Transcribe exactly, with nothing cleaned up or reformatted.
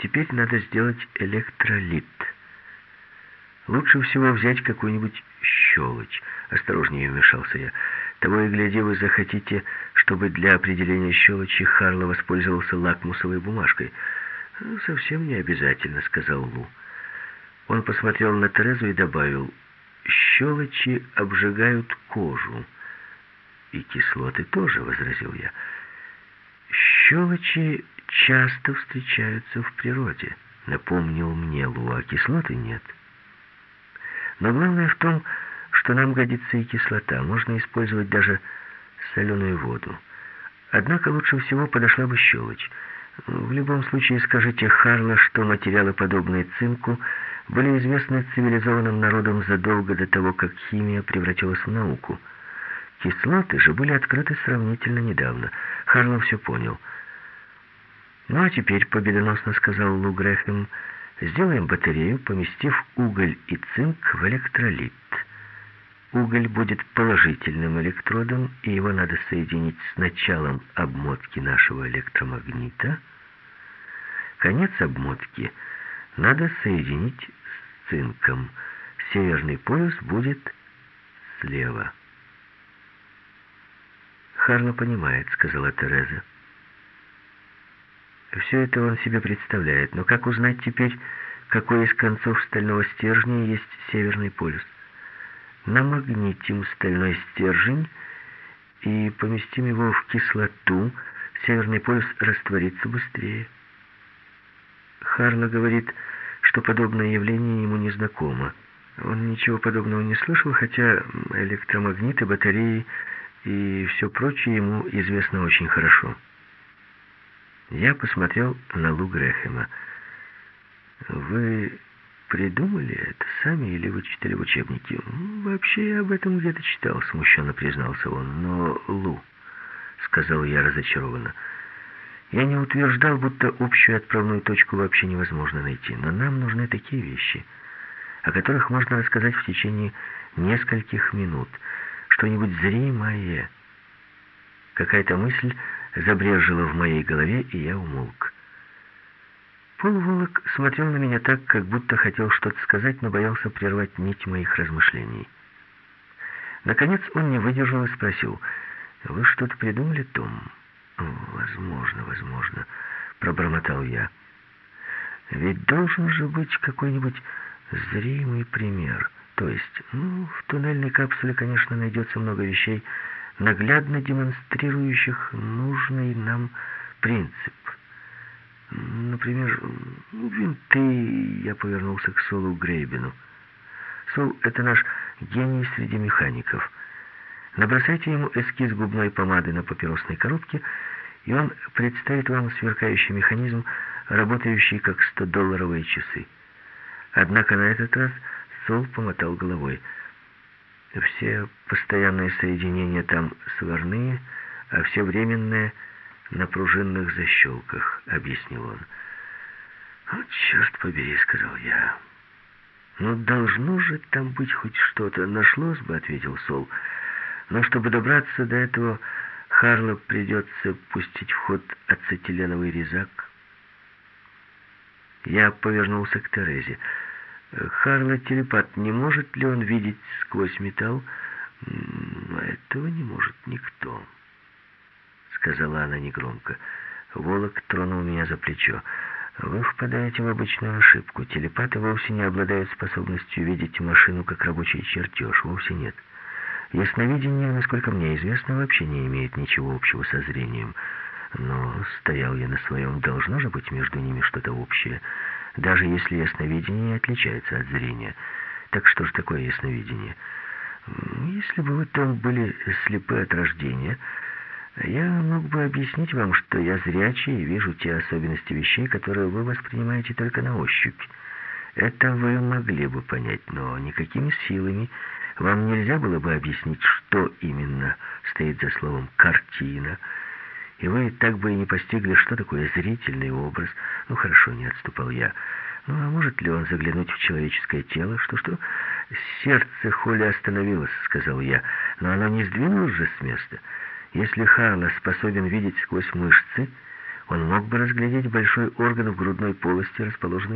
теперь надо сделать электролит. Лучше всего взять какую-нибудь щелочь. Осторожнее, вмешался я. Того и гляди, вы захотите, чтобы для определения щелочи Харло воспользовался лакмусовой бумажкой. «Ну, совсем не обязательно», — сказал Лу. Он посмотрел на Терезу и добавил: «Щелочи обжигают кожу». «И кислоты тоже», — возразил я. «Щелочи часто встречаются в природе», — напомнил мне Лу, — «а кислоты нет». Но главное в том, что нам годится и кислота. Можно использовать даже соленую воду. Однако лучше всего подошла бы щелочь. В любом случае скажите Харло, что материалы, подобные цинку, были известны цивилизованным народам задолго до того, как химия превратилась в науку. Кислоты же были открыты сравнительно недавно. Харло все понял. «Ну а теперь», — победоносно сказал Лу Грэхэм, — «сделаем батарею, поместив уголь и цинк в электролит. Уголь будет положительным электродом, и его надо соединить с началом обмотки нашего электромагнита. Конец обмотки надо соединить с цинком. Северный полюс будет слева». «Харло понимает», — сказала Тереза. «Все это он себе представляет, но как узнать теперь, какой из концов стального стержня есть северный полюс? Намагнитим стальной стержень и поместим его в кислоту, северный полюс растворится быстрее». Харло говорит, что подобное явление ему не знакомо. Он ничего подобного не слышал, хотя электромагниты, батареи и все прочее ему известно очень хорошо. Я посмотрел на Лу Грэхэма. «Вы придумали это сами или вы читали в учебнике?» «Вообще я об этом где-то читал», — смущенно признался он. «Но, Лу», — сказал я разочарованно, — «я не утверждал, будто общую отправную точку вообще невозможно найти, но нам нужны такие вещи, о которых можно рассказать в течение нескольких минут, что-нибудь зримое». Какая-то мысль забрежила в моей голове, и я умолк. Полуволок смотрел на меня так, как будто хотел что-то сказать, но боялся прервать нить моих размышлений. Наконец он не выдержал и спросил: «Вы что-то придумали, Том?» «Возможно, возможно», — пробормотал я. «Ведь должен же быть какой-нибудь зримый пример. То есть, ну, в туннельной капсуле, конечно, найдется много вещей, наглядно демонстрирующих нужный нам принцип. Например, винты». Я повернулся к Солу Грейбену. «Сол — это наш гений среди механиков. Набросайте ему эскиз губной помады на папиросной коробке, и он представит вам сверкающий механизм, работающий как стодолларовые часы». Однако на этот раз Сол помотал головой. «Все постоянные соединения там сварные, а все временные на пружинных защелках», — объяснил он. «Вот черт побери», — сказал я. «Ну, должно же там быть хоть что-то. Нашлось бы», — ответил Сол. «Но чтобы добраться до этого, Харло придется пустить в ход ацетиленовый резак». Я повернулся к Терезе. «Харло телепат, не может ли он видеть сквозь металл?» «Этого не может никто», — сказала она негромко. Волок тронул меня за плечо. «Вы впадаете в обычную ошибку. Телепаты вовсе не обладают способностью видеть машину как рабочий чертеж. Вовсе нет. Ясновидение, насколько мне известно, вообще не имеет ничего общего со зрением. Но стоял я на своем, должно же быть между ними что-то общее, даже если ясновидение отличается от зрения. Так что же такое ясновидение? Если бы вы, Том, были слепы от рождения, я мог бы объяснить вам, что я зрячий и вижу те особенности вещей, которые вы воспринимаете только на ощупь. Это вы могли бы понять, но никакими силами вам нельзя было бы объяснить, что именно стоит за словом «картина», и вы так бы и не постигли, что такое зрительный образ. Ну, хорошо, не отступал я. Ну, а может ли он заглянуть в человеческое тело? Что-что? Сердце Холли остановилось, сказал я, но оно не сдвинулось же с места. Если Харло способен видеть сквозь мышцы, Он мог бы разглядеть большой орган в грудной полости, расположенный